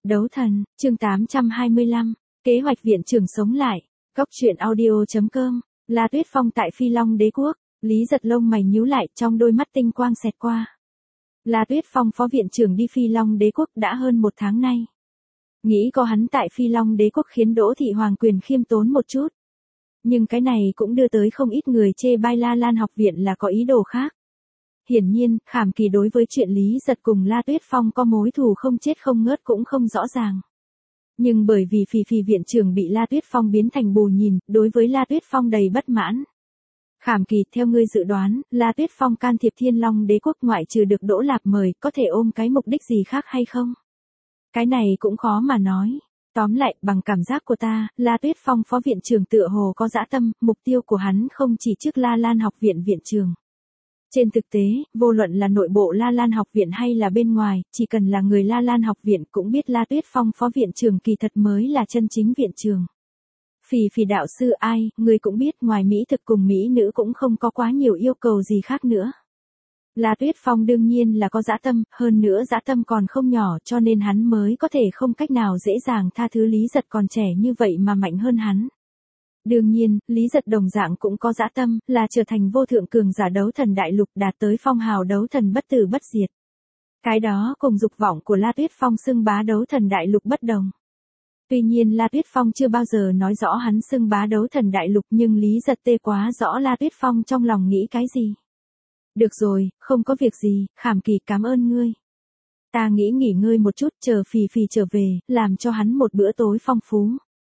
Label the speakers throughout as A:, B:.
A: Đấu thần, chương 825, kế hoạch viện trưởng sống lại, góc truyện audio.com, La Tuyết Phong tại Phi Long Đế Quốc, Lý Giật lông mày nhíu lại trong đôi mắt tinh quang xẹt qua. La Tuyết Phong phó viện trưởng đi Phi Long Đế Quốc đã hơn 1 tháng nay. Nghĩ có hắn tại Phi Long Đế Quốc khiến Đỗ Thị Hoàng Quyền khiêm tốn một chút. Nhưng cái này cũng đưa tới không ít người chê bai La Lan học viện là có ý đồ khác. Hiển nhiên, Khảm Kỳ đối với chuyện Lý Giật cùng La Tuyết Phong có mối thù không chết không ngớt cũng không rõ ràng. Nhưng bởi vì Phì viện trưởng bị La Tuyết Phong biến thành bù nhìn, đối với La Tuyết Phong đầy bất mãn. Khảm Kỳ, theo ngươi dự đoán, La Tuyết Phong can thiệp Thiên Long Đế Quốc ngoại trừ được Đỗ Lạp mời, có thể ôm cái mục đích gì khác hay không? Cái này cũng khó mà nói. Tóm lại, bằng cảm giác của ta, La Tuyết Phong phó viện trưởng tựa hồ có dã tâm, mục tiêu của hắn không chỉ trước La Lan học viện viện trưởng. Trên thực tế, vô luận là nội bộ La Lan học viện hay là bên ngoài, chỉ cần là người La Lan học viện cũng biết La Tuyết Phong phó viện trưởng kỳ thật mới là chân chính viện trưởng. Phì đạo sư ai, người cũng biết ngoài mỹ thực cùng mỹ nữ cũng không có quá nhiều yêu cầu gì khác nữa. La Tuyết Phong đương nhiên là có dã tâm, hơn nữa dã tâm còn không nhỏ cho nên hắn mới có thể không cách nào dễ dàng tha thứ Lý Giật còn trẻ như vậy mà mạnh hơn hắn. Đương nhiên, Lý Giật đồng dạng cũng có dã tâm, là trở thành vô thượng cường giả đấu thần đại lục đạt tới phong hào đấu thần bất tử bất diệt. Cái đó cùng dục vọng của La Tuyết Phong xưng bá đấu thần đại lục bất đồng. Tuy nhiên La Tuyết Phong chưa bao giờ nói rõ hắn xưng bá đấu thần đại lục nhưng Lý Giật tê quá rõ La Tuyết Phong trong lòng nghĩ cái gì. Được rồi, không có việc gì, Khảm Kỳ cảm ơn ngươi. Ta nghĩ nghỉ ngơi một chút chờ Phì trở về, làm cho hắn một bữa tối phong phú.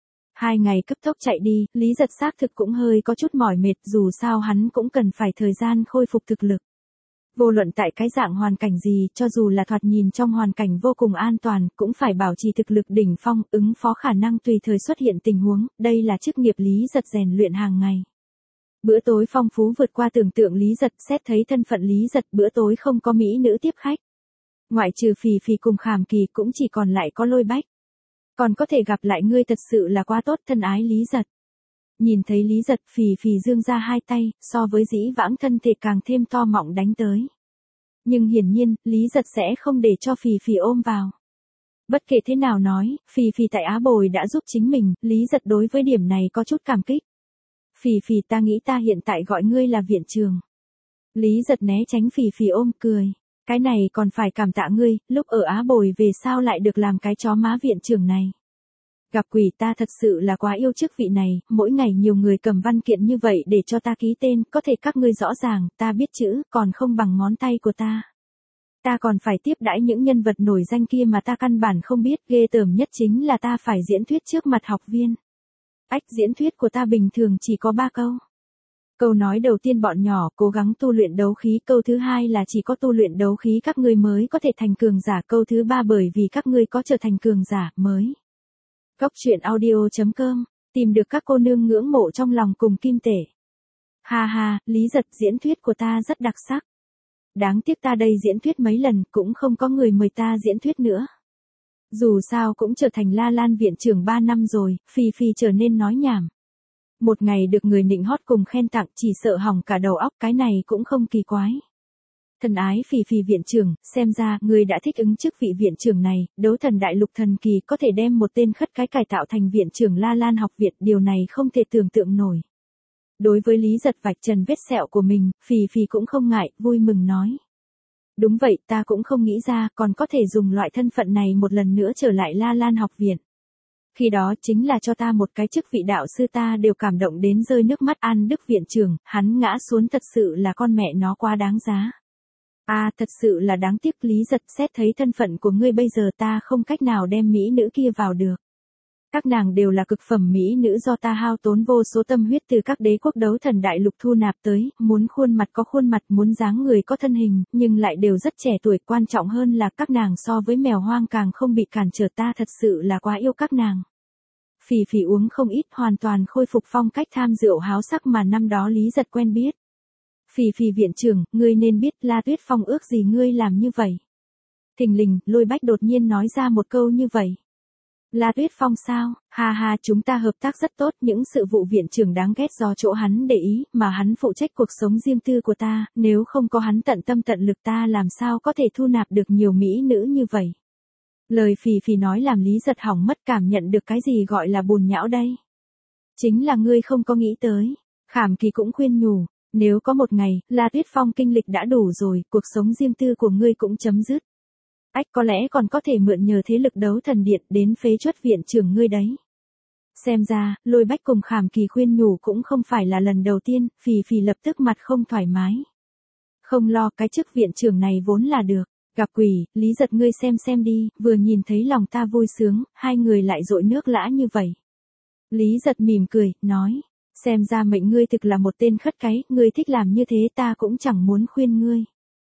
A: 2 ngày cấp tốc chạy đi, Lý Giật xác thực cũng hơi có chút mỏi mệt dù sao hắn cũng cần phải thời gian khôi phục thực lực. Vô luận tại cái dạng hoàn cảnh gì, cho dù là thoạt nhìn trong hoàn cảnh vô cùng an toàn, cũng phải bảo trì thực lực đỉnh phong, ứng phó khả năng tùy thời xuất hiện tình huống, đây là chức nghiệp Lý Giật rèn luyện hàng ngày. Bữa tối phong phú vượt qua tưởng tượng Lý Giật, xét thấy thân phận Lý Giật bữa tối không có mỹ nữ tiếp khách. Ngoại trừ Phì cùng Khảm Kỳ cũng chỉ còn lại có Lôi Bách. Còn có thể gặp lại ngươi thật sự là quá tốt thân ái Lý Giật. Nhìn thấy Lý Giật Phì dương ra 2 tay, so với dĩ vãng thân thể càng thêm to mọng đánh tới. Nhưng hiển nhiên, Lý Giật sẽ không để cho Phì ôm vào. Bất kể thế nào nói, Phì tại Á Bồi đã giúp chính mình, Lý Giật đối với điểm này có chút cảm kích. Phì ta nghĩ ta hiện tại gọi ngươi là viện trưởng. Lý Giật né tránh Phì ôm cười. Cái này còn phải cảm tạ ngươi, lúc ở Á Bồi về sao lại được làm cái chó má viện trưởng này. Gặp quỷ ta thật sự là quá yêu chức vị này, mỗi ngày nhiều người cầm văn kiện như vậy để cho ta ký tên, có thể các ngươi rõ ràng, ta biết chữ, còn không bằng ngón tay của ta. Ta còn phải tiếp đãi những nhân vật nổi danh kia mà ta căn bản không biết, ghê tởm nhất chính là ta phải diễn thuyết trước mặt học viên. Diễn thuyết của ta bình thường chỉ có 3 câu. Câu nói đầu tiên bọn nhỏ cố gắng tu luyện đấu khí, câu thứ 2 là chỉ có tu luyện đấu khí các ngươi mới có thể thành cường giả, câu thứ 3 bởi vì các ngươi có trở thành cường giả mới. Góc truyện audio.com, tìm được các cô nương ngưỡng mộ trong lòng cùng kim tể. Ha ha, Lý Giật diễn thuyết của ta rất đặc sắc. Đáng tiếc ta đây diễn thuyết mấy lần cũng không có người mời ta diễn thuyết nữa. Dù sao cũng trở thành La Lan viện trưởng 3 năm rồi, Phì trở nên nói nhảm. Một ngày được người nịnh hót cùng khen tặng chỉ sợ hỏng cả đầu óc, cái này cũng không kỳ quái. Thân ái Phì viện trưởng, xem ra người đã thích ứng chức vị viện trưởng này, đấu thần đại lục thần kỳ có thể đem một tên khất cái cải tạo thành viện trưởng La Lan học viện, điều này không thể tưởng tượng nổi. Đối với Lý Giật vạch trần vết sẹo của mình, Phì cũng không ngại, vui mừng nói. Đúng vậy, ta cũng không nghĩ ra còn có thể dùng loại thân phận này một lần nữa trở lại La Lan học viện. Khi đó chính là cho ta một cái chức vị đạo sư, ta đều cảm động đến rơi nước mắt. An Đức viện trưởng, hắn ngã xuống thật sự là con mẹ nó quá đáng giá. Thật sự là đáng tiếc. Lý Giật, xét thấy thân phận của ngươi bây giờ ta không cách nào đem mỹ nữ kia vào được. Các nàng đều là cực phẩm mỹ nữ do ta hao tốn vô số tâm huyết từ các đế quốc đấu thần đại lục thu nạp tới, muốn khuôn mặt có khuôn mặt, muốn dáng người có thân hình, nhưng lại đều rất trẻ tuổi, quan trọng hơn là các nàng so với mèo hoang càng không bị cản trở, ta thật sự là quá yêu các nàng. Phì uống không ít, hoàn toàn khôi phục phong cách tham rượu háo sắc mà năm đó Lý Giật quen biết. Phì viện trưởng, ngươi nên biết La Tuyết Phong ước gì ngươi làm như vậy. Thình lình, Lôi Bách đột nhiên nói ra một câu như vậy. La Tuyết Phong sao, ha chúng ta hợp tác rất tốt, những sự vụ viện trưởng đáng ghét do chỗ hắn để ý, mà hắn phụ trách cuộc sống riêng tư của ta, nếu không có hắn tận tâm tận lực ta làm sao có thể thu nạp được nhiều mỹ nữ như vậy. Lời phì phì nói làm Lý Giật hỏng mất cảm nhận được cái gì gọi là bùn nhão đây. Chính là ngươi không có nghĩ tới. Khảm Kỳ cũng khuyên nhủ, nếu có một ngày, La Tuyết Phong kinh lịch đã đủ rồi, cuộc sống riêng tư của ngươi cũng chấm dứt. Ách có lẽ còn có thể mượn nhờ thế lực đấu thần điện đến phế truất viện trưởng ngươi đấy. Xem ra, Lôi Bách cùng Khảm Kỳ khuyên nhủ cũng không phải là lần đầu tiên, phì phì lập tức mặt không thoải mái. Không lo, cái chức viện trưởng này vốn là được. Gặp quỷ, Lý Giật ngươi xem đi, vừa nhìn thấy lòng ta vui sướng, hai người lại dội nước lã như vậy. Lý Giật mỉm cười, nói, xem ra mệnh ngươi thực là một tên khất cái, ngươi thích làm như thế ta cũng chẳng muốn khuyên ngươi.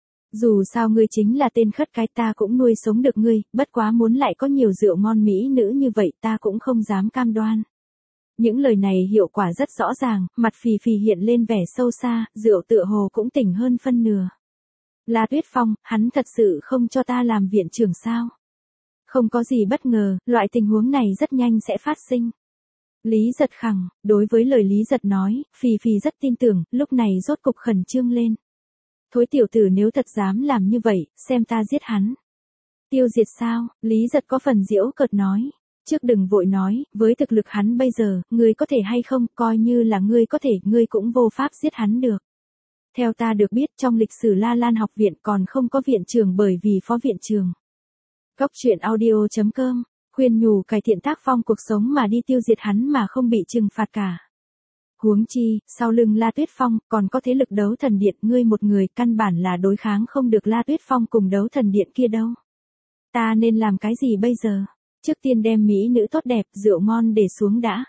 A: Dù sao ngươi chính là tên khất cái ta cũng nuôi sống được ngươi, bất quá muốn lại có nhiều rượu ngon mỹ nữ như vậy ta cũng không dám cam đoan. Những lời này hiệu quả rất rõ ràng, mặt phì phì hiện lên vẻ sâu xa, rượu tựa hồ cũng tỉnh hơn phân nửa. La Tuyết Phong, hắn thật sự không cho ta làm viện trưởng sao? Không có gì bất ngờ, loại tình huống này rất nhanh sẽ phát sinh. Lý Giật khẳng, đối với lời Lý Giật nói, phì phì rất tin tưởng, lúc này rốt cục khẩn trương lên. Thối tiểu tử nếu thật dám làm như vậy, xem ta giết hắn. Tiêu diệt sao? Lý Giật có phần giễu cợt nói. Trước đừng vội nói, với thực lực hắn bây giờ, ngươi có thể hay không, coi như là ngươi có thể, ngươi cũng vô pháp giết hắn được. Theo ta được biết trong lịch sử La Lan học viện còn không có viện trưởng bởi vì phó viện trưởng. Góc truyện audio.com, khuyên nhủ cải thiện tác phong cuộc sống mà đi tiêu diệt hắn mà không bị trừng phạt cả. Huống chi, sau lưng La Tuyết Phong còn có thế lực đấu thần điện, ngươi một người căn bản là đối kháng không được La Tuyết Phong cùng đấu thần điện kia đâu. Ta nên làm cái gì bây giờ? Trước tiên đem mỹ nữ tốt đẹp, rượu ngon để xuống đã.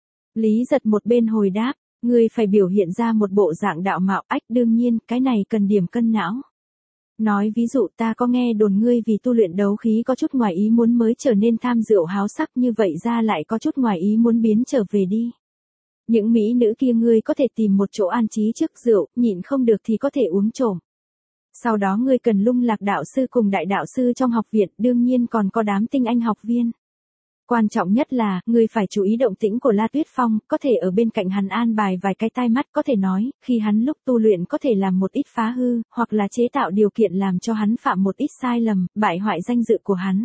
A: Lý Giật một bên hồi đáp, ngươi phải biểu hiện ra một bộ dạng đạo mạo, ách đương nhiên, cái này cần điểm cân não. Nói ví dụ ta có nghe đồn ngươi vì tu luyện đấu khí có chút ngoài ý muốn mới trở nên tham rượu háo sắc như vậy ra lại có chút ngoài ý muốn biến trở về đi. Những mỹ nữ kia ngươi có thể tìm một chỗ an trí trước rượu, nhịn không được thì có thể uống trộm. Sau đó ngươi cần lung lạc đạo sư cùng đại đạo sư trong học viện, đương nhiên còn có đám tinh anh học viên. Quan trọng nhất là, ngươi phải chú ý động tĩnh của La Tuyết Phong, có thể ở bên cạnh hắn an bài vài cái tai mắt có thể nói, khi hắn lúc tu luyện có thể làm một ít phá hư, hoặc là chế tạo điều kiện làm cho hắn phạm một ít sai lầm, bại hoại danh dự của hắn.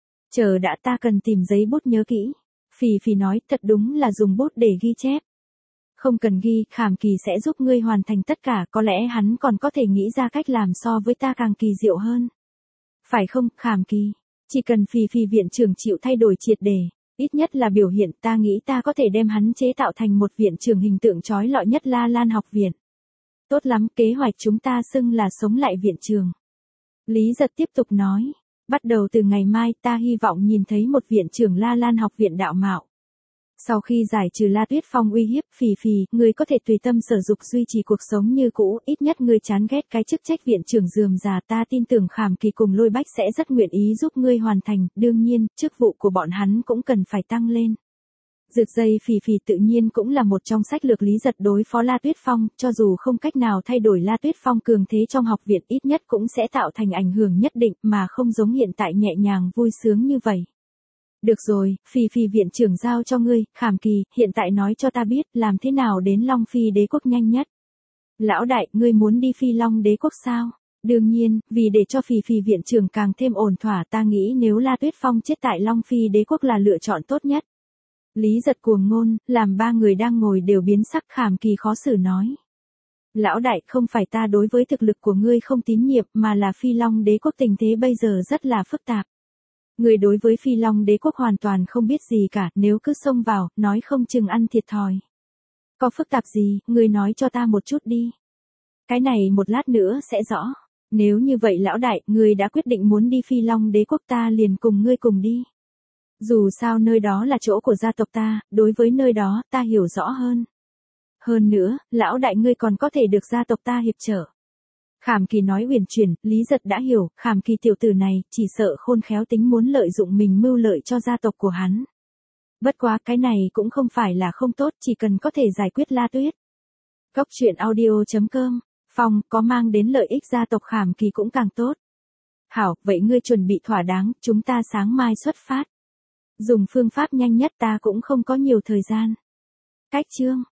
A: Chờ đã ta cần tìm giấy bút nhớ kỹ. Phì phì nói, thật đúng là dùng bút để ghi chép. Không cần ghi, Khảm Kỳ sẽ giúp ngươi hoàn thành tất cả, có lẽ hắn còn có thể nghĩ ra cách làm so với ta càng kỳ diệu hơn. Phải không, Khảm Kỳ? Chỉ cần phì phì viện trưởng chịu thay đổi triệt để, ít nhất là biểu hiện, ta nghĩ ta có thể đem hắn chế tạo thành một viện trưởng hình tượng chói lọi nhất La Lan học viện. Tốt lắm, kế hoạch chúng ta xưng là sống lại viện trưởng. Lý Giật tiếp tục nói, bắt đầu từ ngày mai ta hy vọng nhìn thấy một viện trưởng La Lan học viện đạo mạo. Sau khi giải trừ La Tuyết Phong uy hiếp, phì phì, ngươi có thể tùy tâm sở dục duy trì cuộc sống như cũ, ít nhất ngươi chán ghét cái chức trách viện trưởng rườm rà, ta tin tưởng Khảm Kỳ cùng Lôi Bách sẽ rất nguyện ý giúp ngươi hoàn thành, đương nhiên, chức vụ của bọn hắn cũng cần phải tăng lên. Rực dây phì phì tự nhiên cũng là một trong sách lược Lý Giật đối phó La Tuyết Phong, cho dù không cách nào thay đổi La Tuyết Phong cường thế trong học viện, ít nhất cũng sẽ tạo thành ảnh hưởng nhất định mà không giống hiện tại nhẹ nhàng vui sướng như vậy. Được rồi, phì phì viện trưởng giao cho ngươi, Khảm Kỳ, hiện tại nói cho ta biết, làm thế nào đến Long Phi đế quốc nhanh nhất. Lão đại, ngươi muốn đi Phi Long đế quốc sao? Đương nhiên, vì để cho phì phì viện trưởng càng thêm ổn thỏa ta nghĩ nếu La Tuyết Phong chết tại Long Phi đế quốc là lựa chọn tốt nhất. Lý Giật cuồng ngôn, làm ba người đang ngồi đều biến sắc. Khảm Kỳ khó xử nói. Lão đại, không phải ta đối với thực lực của ngươi không tín nhiệm mà là Phi Long đế quốc tình thế bây giờ rất là phức tạp. Người đối với Phi Long đế quốc hoàn toàn không biết gì cả, nếu cứ xông vào, nói không chừng ăn thiệt thòi. Có phức tạp gì, ngươi nói cho ta một chút đi. Cái này một lát nữa sẽ rõ. Nếu như vậy lão đại, ngươi đã quyết định muốn đi Phi Long đế quốc ta liền cùng ngươi cùng đi. Dù sao nơi đó là chỗ của gia tộc ta, đối với nơi đó, ta hiểu rõ hơn. Hơn nữa, lão đại ngươi còn có thể được gia tộc ta hiệp trợ. Khảm Kỳ nói uyển chuyển, Lý Giật đã hiểu, Khảm Kỳ tiểu tử này, chỉ sợ khôn khéo tính muốn lợi dụng mình mưu lợi cho gia tộc của hắn. Bất quá cái này cũng không phải là không tốt, chỉ cần có thể giải quyết La Tuyết. Góc truyện audio.com, Phong, có mang đến lợi ích gia tộc Khảm Kỳ cũng càng tốt. Hảo, vậy ngươi chuẩn bị thỏa đáng, chúng ta sáng mai xuất phát. Dùng phương pháp nhanh nhất ta cũng không có nhiều thời gian. Cách chương.